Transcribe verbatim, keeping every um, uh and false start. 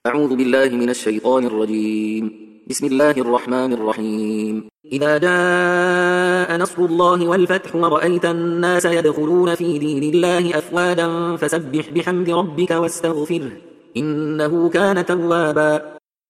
أعوذ بالله من الشيطان الرجيم. بسم الله الرحمن الرحيم. إذا جاء نصر الله والفتح ورأيت الناس يدخلون في دين الله أفواجا فسبح بحمد ربك واستغفره إنه كان توابا.